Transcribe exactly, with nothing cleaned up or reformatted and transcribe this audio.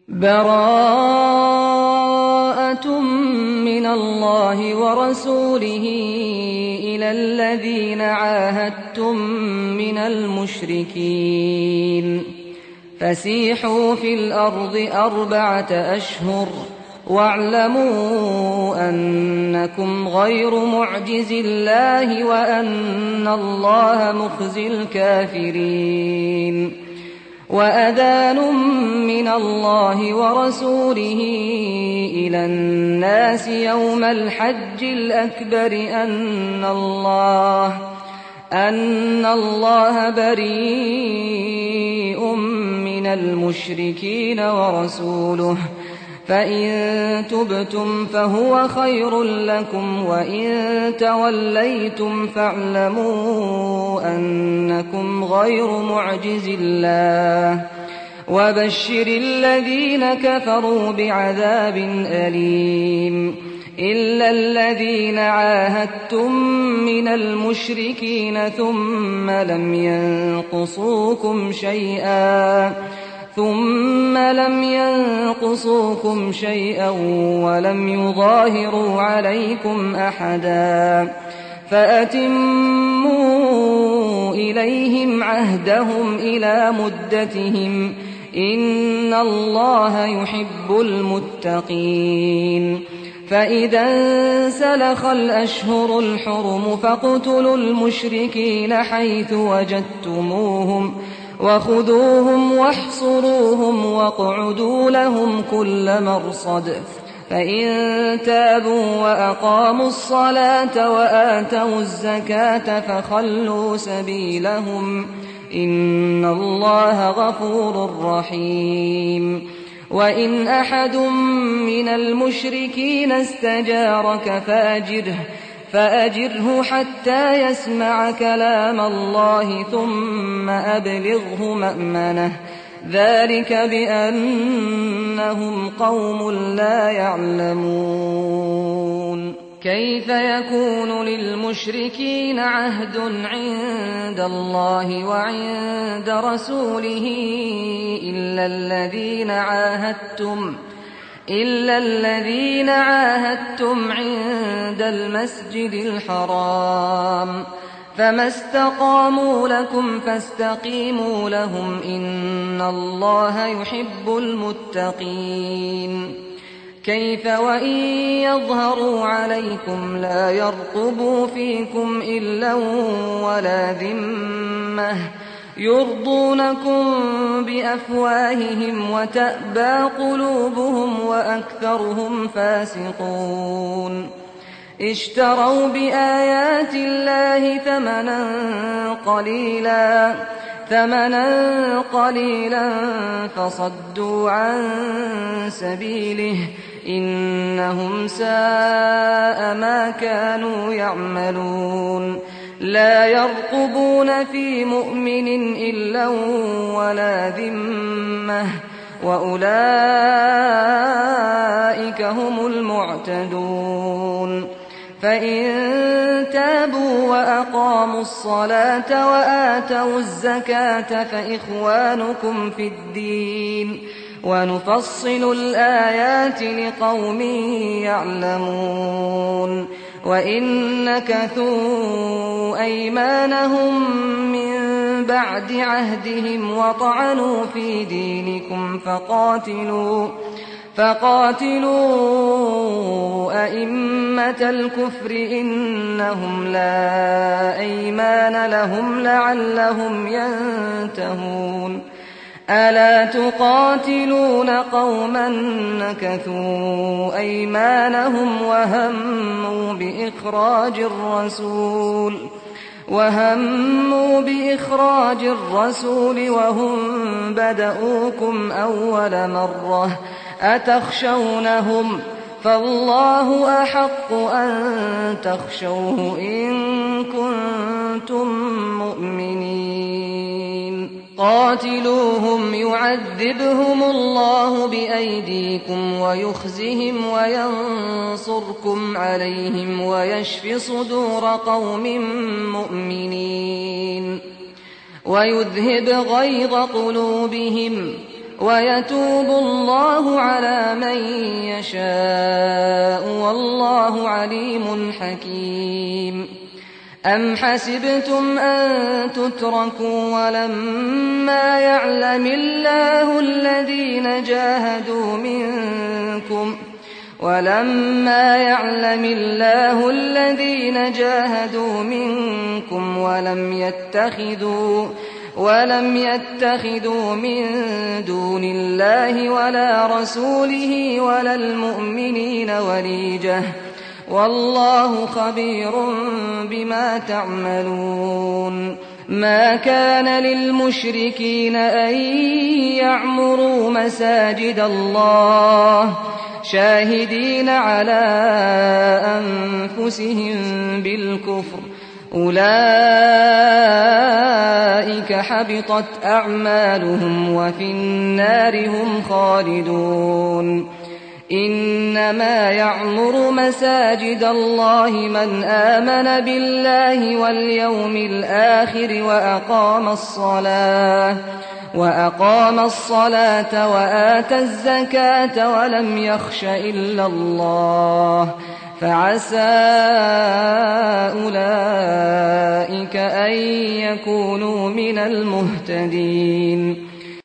براءة من الله ورسوله إلى الذين عاهدتم من المشركين فسيحوا في الأرض أربعة أشهر واعلموا أنكم غير معجز الله وأن الله مخزي الكافرين. وأذان من الله ورسوله إلى الناس يوم الحج الأكبر أن الله أن الله بريء من المشركين ورسوله فإن تبتم فهو خير لكم وإن توليتم فاعلموا أنكم غير معجز الله وبشر الذين كفروا بعذاب أليم. إلا الذين عاهدتم من المشركين ثم لم ينقصوكم شيئا ثم لم ينقصوكم شيئا ولم يظاهروا عليكم أحدا فأتموا إليهم عهدهم إلى مدتهم إن الله يحب المتقين. فإذا انسلخ الأشهر الحرم فاقتلوا المشركين حيث وجدتموهم وخذوهم واحصروهم واقعدوا لهم كل مرصد فإن تابوا وأقاموا الصلاة وآتوا الزكاة فخلوا سبيلهم إن الله غفور رحيم. وإن أحد من المشركين استجارك فأجره فأجره حتى يسمع كلام الله ثم أبلغه مأمنه ذلك بأنهم قوم لا يعلمون. كيف يكون للمشركين عهد عند الله وعند رسوله إلا الذين عاهدتم إلا الذين عاهدتم عند المسجد الحرام فما استقاموا لكم فاستقيموا لهم إن الله يحب المتقين. كيف وإن يظهروا عليكم لا يرقبوا فيكم إلا ولا ذمة يرضونكم بأفواههم وتأبى قلوبهم وأكثرهم فاسقون. اشتروا بآيات الله ثمنا قليلا ثمنا قليلا فصدوا عن سبيله إنهم ساء ما كانوا يعملون. لا يرقبون في مؤمن إلا ولا ذمة وأولئك هم المعتدون. فإن تابوا وأقاموا الصلاة وآتوا الزكاة فإخوانكم في الدين ونفصل الآيات لقوم يعلمون. وإن نكثوا أيمانهم من بعد عهدهم وطعنوا في دينكم فقاتلوا فقاتلوا أئمة الكفر إنهم لا أيمان لهم لعلهم ينتهون. ألا تقاتلون قوما نكثوا أيمانهم وهموا بإخراج الرسول وهموا بإخراج الرسول وهم بدؤوكم أول مرة أتخشونهم فالله أحق أن تخشوه إن كنتم مؤمنين. قاتلوهم يعذبهم الله بأيديكم ويخزهم وينصركم عليهم ويشف صدور قوم مؤمنين ويذهب غيظ قلوبهم ويتوب الله من يشاء والله عليم حكيم. أم حسبتم أن تتركوا ولما يعلم الله الذين جاهدوا منكم ولما يعلم الله الذين جاهدوا منكم ولم يتخذوا ولم يتخذوا من دون الله ولا رسوله ولا المؤمنين وليجة والله خبير بما تعملون. ما كان للمشركين أن يعمروا مساجد الله شاهدين على أنفسهم بالكفر أولئك حبطت أعمالهم وفي النار هم خالدون. إنما يعمر مساجد الله من آمن بالله واليوم الآخر وأقام الصلاة وأقام الصلاة وآتى الزكاة ولم يخش إلا الله فعسى أولئك أن يكونوا من المهتدين.